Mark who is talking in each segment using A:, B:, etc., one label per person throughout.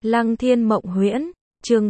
A: Lăng Thiên Mộng Huyễn, chương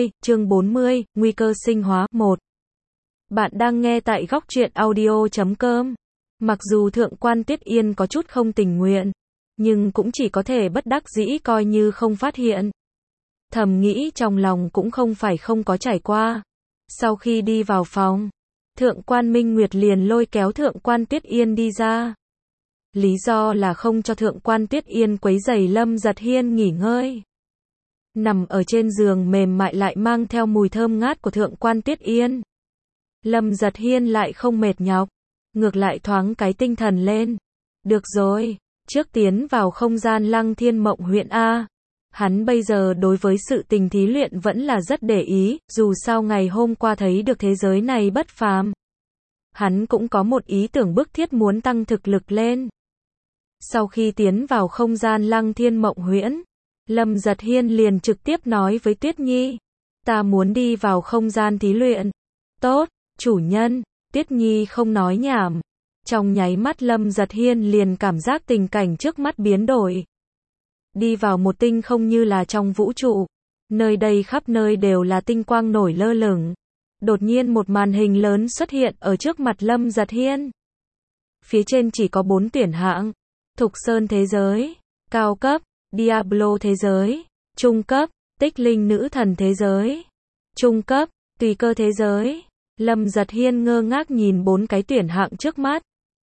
A: 40, nguy cơ sinh hóa, 1. Bạn đang nghe tại góc truyện audio.com. Mặc dù Thượng quan Tuyết Yên có chút không tình nguyện, nhưng cũng chỉ có thể bất đắc dĩ coi như không phát hiện. Thầm nghĩ trong lòng cũng không phải không có trải qua. Sau khi đi vào phòng, Thượng quan Minh Nguyệt liền lôi kéo Thượng quan Tuyết Yên đi ra. Lý do là không cho Thượng quan Tuyết Yên quấy rầy Lâm Giật Hiên nghỉ ngơi. Nằm ở trên giường mềm mại lại mang theo mùi thơm ngát của Thượng quan Tuyết Yên. Lâm Giật Hiên lại không mệt nhọc, ngược lại thoáng cái tinh thần lên. Được rồi, trước tiến vào không gian Lăng Thiên Mộng Huyễn A. Hắn bây giờ đối với sự tình thí luyện vẫn là rất để ý, dù sao ngày hôm qua thấy được thế giới này bất phàm. Hắn cũng có một ý tưởng bức thiết muốn tăng thực lực lên. Sau khi tiến vào không gian Lăng Thiên Mộng Huyễn, Lâm Giật Hiên liền trực tiếp nói với Tuyết Nhi. Ta muốn đi vào không gian thí luyện. Tốt, chủ nhân. Tuyết Nhi không nói nhảm. Trong nháy mắt Lâm Giật Hiên liền cảm giác tình cảnh trước mắt biến đổi. Đi vào một tinh không như là trong vũ trụ. Nơi đây khắp nơi đều là tinh quang nổi lơ lửng. Đột nhiên một màn hình lớn xuất hiện ở trước mặt Lâm Giật Hiên. Phía trên chỉ có 4 tuyển hạng. Thục Sơn thế giới, cao cấp, Diablo thế giới, trung cấp, Tích Linh nữ thần thế giới, trung cấp, Tùy Cơ thế giới. Lâm Giật Hiên ngơ ngác nhìn 4 cái tuyển hạng trước mắt.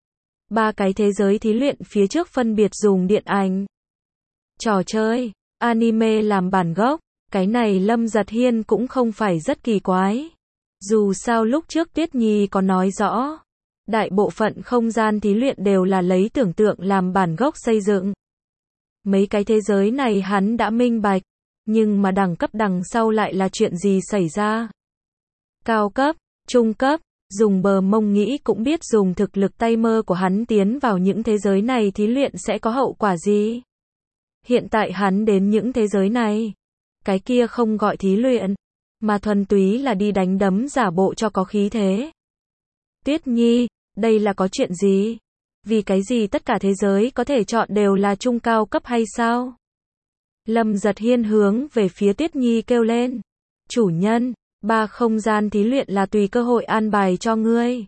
A: 3 cái thế giới thí luyện phía trước phân biệt dùng điện ảnh, trò chơi, anime làm bản gốc. Cái này Lâm Giật Hiên cũng không phải rất kỳ quái. Dù sao lúc trước Tuyết Nhi có nói rõ, đại bộ phận không gian thí luyện đều là lấy tưởng tượng làm bản gốc xây dựng. Mấy cái thế giới này hắn đã minh bạch, nhưng mà đẳng cấp đằng sau lại là chuyện gì xảy ra? Cao cấp, trung cấp, dùng bờ mông nghĩ cũng biết dùng thực lực tay mơ của hắn tiến vào những thế giới này thí luyện sẽ có hậu quả gì? Hiện tại hắn đến những thế giới này, cái kia không gọi thí luyện, mà thuần túy là đi đánh đấm giả bộ cho có khí thế. Tuyết Nhi, đây là có chuyện gì? Vì cái gì tất cả thế giới có thể chọn đều là trung cao cấp hay sao? Lâm Giật Hiên hướng về phía Tuyết Nhi kêu lên. Chủ nhân, 3 không gian thí luyện là tùy cơ hội an bài cho ngươi.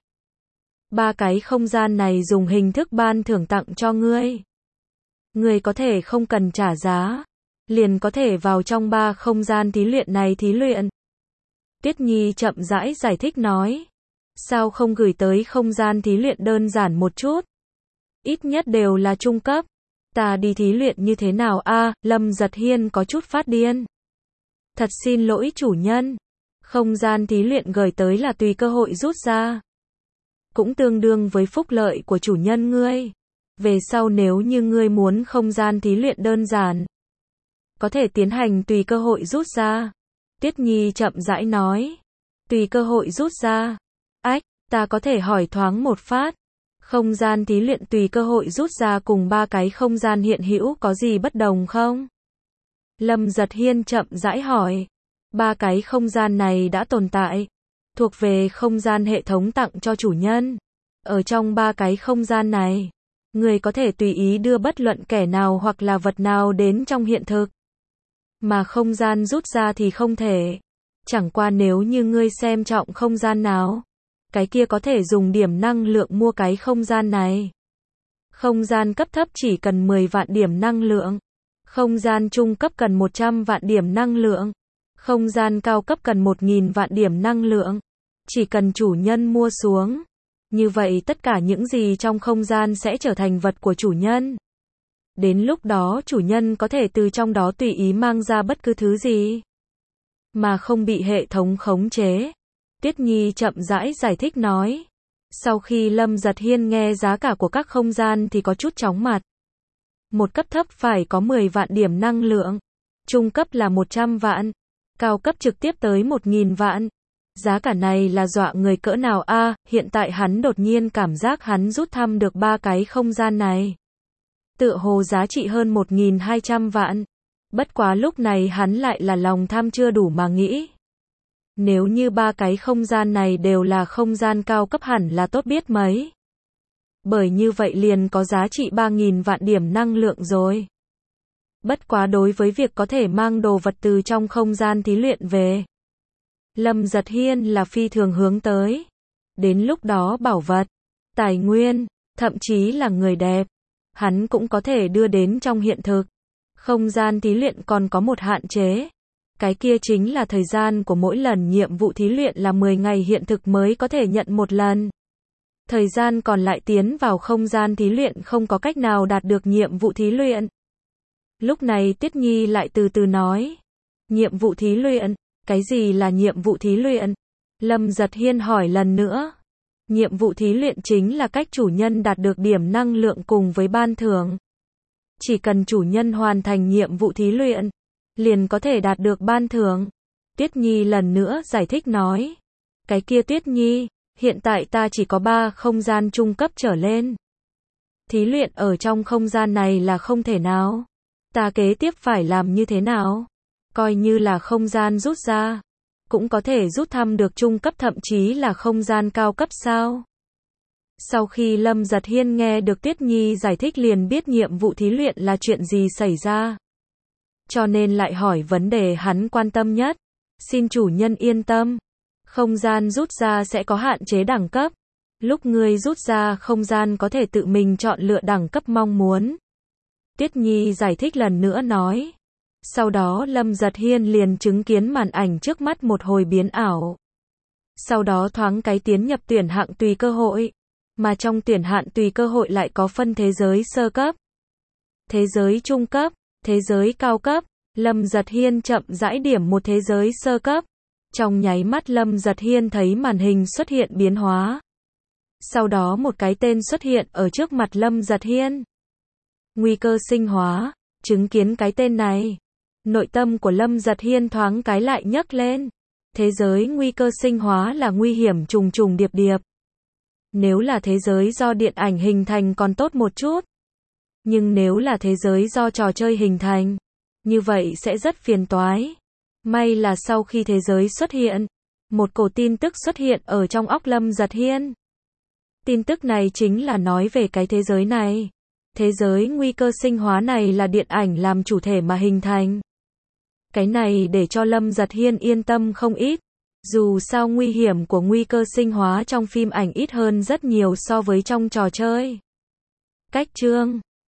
A: 3 cái không gian này dùng hình thức ban thưởng tặng cho ngươi. Ngươi có thể không cần trả giá, liền có thể vào trong 3 không gian thí luyện này thí luyện. Tuyết Nhi chậm rãi giải thích nói. Sao không gửi tới không gian thí luyện đơn giản một chút? Ít nhất đều là trung cấp. Ta đi thí luyện như thế nào a? Lâm Giật Hiên có chút phát điên. Thật xin lỗi chủ nhân. Không gian thí luyện gửi tới là tùy cơ hội rút ra. Cũng tương đương với phúc lợi của chủ nhân ngươi. Về sau nếu như ngươi muốn không gian thí luyện đơn giản, có thể tiến hành tùy cơ hội rút ra. Tuyết Nhi chậm rãi nói. Tùy cơ hội rút ra. Ách, ta có thể hỏi thoáng một phát. Không gian thí luyện tùy cơ hội rút ra cùng 3 cái không gian hiện hữu có gì bất đồng không? Lâm Giật Hiên chậm rãi hỏi. 3 cái không gian này đã tồn tại, thuộc về không gian hệ thống tặng cho chủ nhân. Ở trong 3 cái không gian này, người có thể tùy ý đưa bất luận kẻ nào hoặc là vật nào đến trong hiện thực. Mà không gian rút ra thì không thể. Chẳng qua nếu như ngươi xem trọng không gian nào, cái kia có thể dùng điểm năng lượng mua cái không gian này. Không gian cấp thấp chỉ cần 10 vạn điểm năng lượng. Không gian trung cấp cần 100 vạn điểm năng lượng. Không gian cao cấp cần 1000 vạn điểm năng lượng. Chỉ cần chủ nhân mua xuống, như vậy tất cả những gì trong không gian sẽ trở thành vật của chủ nhân. Đến lúc đó chủ nhân có thể từ trong đó tùy ý mang ra bất cứ thứ gì, mà không bị hệ thống khống chế. Tuyết Nhi chậm rãi giải thích nói. Sau khi Lâm Giật Hiên nghe giá cả của các không gian thì có chút chóng mặt. Một cấp thấp phải có 10 vạn điểm năng lượng, trung cấp là 100 vạn, cao cấp trực tiếp tới 1000 vạn. Giá cả này là dọa người cỡ nào a? Hiện tại hắn đột nhiên cảm giác hắn rút thăm được 3 cái không gian này. Tựa hồ giá trị hơn 1200 vạn. Bất quá lúc này hắn lại là lòng tham chưa đủ mà nghĩ. Nếu như 3 cái không gian này đều là không gian cao cấp hẳn là tốt biết mấy. Bởi như vậy liền có giá trị 3000 vạn điểm năng lượng rồi. Bất quá đối với việc có thể mang đồ vật từ trong không gian thí luyện về, Lâm Giật Hiên là phi thường hướng tới. Đến lúc đó bảo vật, tài nguyên, thậm chí là người đẹp, hắn cũng có thể đưa đến trong hiện thực. Không gian thí luyện còn có một hạn chế. Cái kia chính là thời gian của mỗi lần nhiệm vụ thí luyện là 10 ngày hiện thực mới có thể nhận một lần. Thời gian còn lại tiến vào không gian thí luyện không có cách nào đạt được nhiệm vụ thí luyện. Lúc này Tiết Nhi lại từ từ nói. Nhiệm vụ thí luyện? Cái gì là nhiệm vụ thí luyện? Lâm Giật Hiên hỏi lần nữa. Nhiệm vụ thí luyện chính là cách chủ nhân đạt được điểm năng lượng cùng với ban thưởng. Chỉ cần chủ nhân hoàn thành nhiệm vụ thí luyện, liền có thể đạt được ban thưởng. Tuyết Nhi lần nữa giải thích nói. Cái kia Tuyết Nhi, hiện tại ta chỉ có 3 không gian trung cấp trở lên. Thí luyện ở trong không gian này là không thể nào. Ta kế tiếp phải làm như thế nào? Coi như là không gian rút ra, cũng có thể rút thăm được trung cấp thậm chí là không gian cao cấp sao? Sau khi Lâm Giật Hiên nghe được Tuyết Nhi giải thích liền biết nhiệm vụ thí luyện là chuyện gì xảy ra. Cho nên lại hỏi vấn đề hắn quan tâm nhất. Xin chủ nhân yên tâm. Không gian rút ra sẽ có hạn chế đẳng cấp. Lúc ngươi rút ra không gian có thể tự mình chọn lựa đẳng cấp mong muốn. Tuyết Nhi giải thích lần nữa nói. Sau đó Lâm Giật Hiên liền chứng kiến màn ảnh trước mắt một hồi biến ảo. Sau đó thoáng cái tiến nhập tuyển hạng tùy cơ hội. Mà trong tuyển hạng tùy cơ hội lại có phân thế giới sơ cấp, thế giới trung cấp, thế giới cao cấp. Lâm Giật Hiên chậm rãi điểm một thế giới sơ cấp. Trong nháy mắt Lâm Giật Hiên thấy màn hình xuất hiện biến hóa. Sau đó một cái tên xuất hiện ở trước mặt Lâm Giật Hiên. Nguy cơ sinh hóa. Chứng kiến cái tên này, nội tâm của Lâm Giật Hiên thoáng cái lại nhấc lên. Thế giới nguy cơ sinh hóa là nguy hiểm trùng trùng điệp điệp. Nếu là thế giới do điện ảnh hình thành còn tốt một chút. Nhưng nếu là thế giới do trò chơi hình thành, như vậy sẽ rất phiền toái. May là sau khi thế giới xuất hiện, một cổ tin tức xuất hiện ở trong óc Lâm Giật Hiên. Tin tức này chính là nói về cái thế giới này. Thế giới nguy cơ sinh hóa này là điện ảnh làm chủ thể mà hình thành. Cái này để cho Lâm Giật Hiên yên tâm không ít. Dù sao nguy hiểm của nguy cơ sinh hóa trong phim ảnh ít hơn rất nhiều so với trong trò chơi. Cách chương